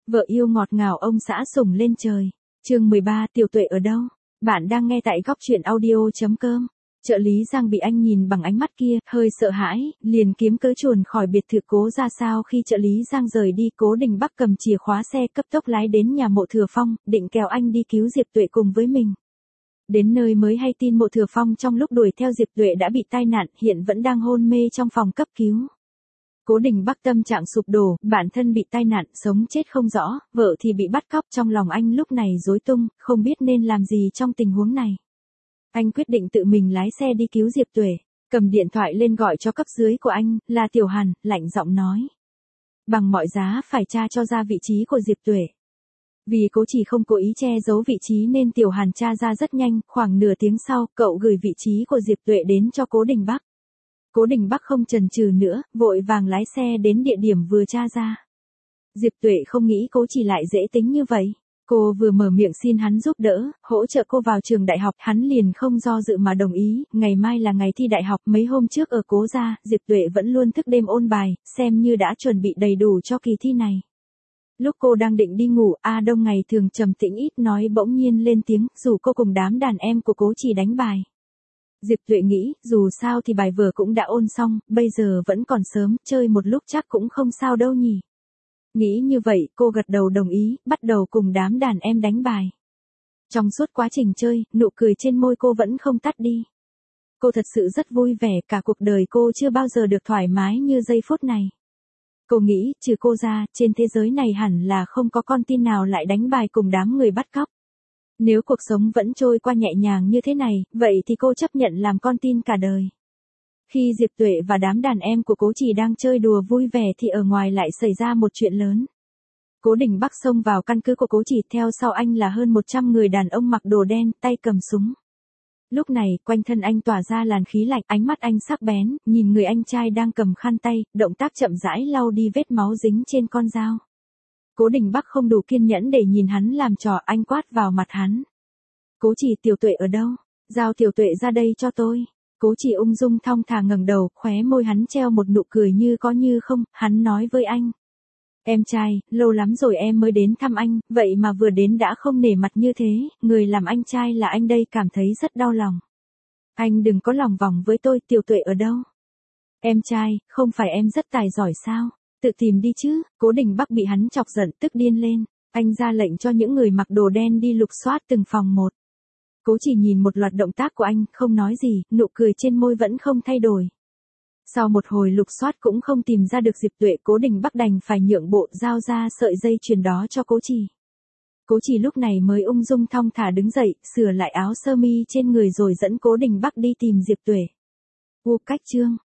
Vợ yêu ngọt ngào ông xã sủng lên trời. Chương 13, Tiểu Tuệ ở đâu? Bạn đang nghe tại góc truyện audio.com. Trợ lý Giang bị anh nhìn bằng ánh mắt kia, hơi sợ hãi, liền kiếm cớ chuồn khỏi biệt thự Cố ra. Sao khi trợ lý Giang rời đi, Cố Đình Bắc cầm chìa khóa xe cấp tốc lái đến nhà Mộ Thừa Phong, định kéo anh đi cứu Diệp Tuệ cùng với mình. Đến nơi mới hay tin Mộ Thừa Phong trong lúc đuổi theo Diệp Tuệ đã bị tai nạn, hiện vẫn đang hôn mê trong phòng cấp cứu. Cố Đình Bắc tâm trạng sụp đổ, bản thân bị tai nạn, sống chết không rõ, vợ thì bị bắt cóc, trong lòng anh lúc này rối tung, không biết nên làm gì trong tình huống này. Anh quyết định tự mình lái xe đi cứu Diệp Tuệ, cầm điện thoại lên gọi cho cấp dưới của anh, là Tiểu Hàn, lạnh giọng nói. Bằng mọi giá phải tra cho ra vị trí của Diệp Tuệ. Vì Cố Chỉ không cố ý che giấu vị trí nên Tiểu Hàn tra ra rất nhanh, khoảng nửa tiếng sau, cậu gửi vị trí của Diệp Tuệ đến cho Cố Đình Bắc. Cố Đình Bắc không chần chừ nữa, vội vàng lái xe đến địa điểm vừa tra ra. Diệp Tuệ không nghĩ Cố Chỉ lại dễ tính như vậy. Cô vừa mở miệng xin hắn giúp đỡ, hỗ trợ cô vào trường đại học, hắn liền không do dự mà đồng ý. Ngày mai là ngày thi đại học, mấy hôm trước ở Cố gia, Diệp Tuệ vẫn luôn thức đêm ôn bài, xem như đã chuẩn bị đầy đủ cho kỳ thi này. Lúc cô đang định đi ngủ, A Đông ngày thường trầm tĩnh ít nói bỗng nhiên lên tiếng, rủ cô cùng đám đàn em của Cố Chỉ đánh bài. Diệp Tuệ nghĩ, dù sao thì bài vở cũng đã ôn xong, bây giờ vẫn còn sớm, chơi một lúc chắc cũng không sao đâu nhỉ. Nghĩ như vậy, cô gật đầu đồng ý, bắt đầu cùng đám đàn em đánh bài. Trong suốt quá trình chơi, nụ cười trên môi cô vẫn không tắt đi. Cô thật sự rất vui vẻ, cả cuộc đời cô chưa bao giờ được thoải mái như giây phút này. Cô nghĩ, trừ cô ra, trên thế giới này hẳn là không có con tin nào lại đánh bài cùng đám người bắt cóc. Nếu cuộc sống vẫn trôi qua nhẹ nhàng như thế này, vậy thì cô chấp nhận làm con tin cả đời. Khi Diệp Tuệ và đám đàn em của Cố Chỉ đang chơi đùa vui vẻ thì ở ngoài lại xảy ra một chuyện lớn. Cố Đình Bắc xông vào căn cứ của Cố Chỉ, theo sau anh là hơn 100 người đàn ông mặc đồ đen, tay cầm súng. Lúc này, quanh thân anh tỏa ra làn khí lạnh, ánh mắt anh sắc bén, nhìn người anh trai đang cầm khăn tay, động tác chậm rãi lau đi vết máu dính trên con dao. Cố Đình Bắc không đủ kiên nhẫn để nhìn hắn làm trò, anh quát vào mặt hắn. Cố Chỉ, Tiểu Tuệ ở đâu? Giao Tiểu Tuệ ra đây cho tôi. Cố Chỉ ung dung thong thả ngẩng đầu, khóe môi hắn treo một nụ cười như có như không, hắn nói với anh. Em trai, lâu lắm rồi em mới đến thăm anh, vậy mà vừa đến đã không nể mặt như thế, người làm anh trai là anh đây, cảm thấy rất đau lòng. Anh đừng có lòng vòng với tôi, Tiểu Tuệ ở đâu? Em trai, không phải em rất tài giỏi sao? Tự tìm đi chứ. Cố Đình Bắc bị hắn chọc giận, tức điên lên. Anh ra lệnh cho những người mặc đồ đen đi lục soát từng phòng một. Cố Chỉ nhìn một loạt động tác của anh, không nói gì, nụ cười trên môi vẫn không thay đổi. Sau một hồi lục soát cũng không tìm ra được Diệp Tuệ, Cố Đình Bắc đành phải nhượng bộ, giao ra sợi dây chuyền đó cho Cố Chỉ. Cố Chỉ lúc này mới ung dung thong thả đứng dậy, sửa lại áo sơ mi trên người rồi dẫn Cố Đình Bắc đi tìm Diệp Tuệ. Cách chương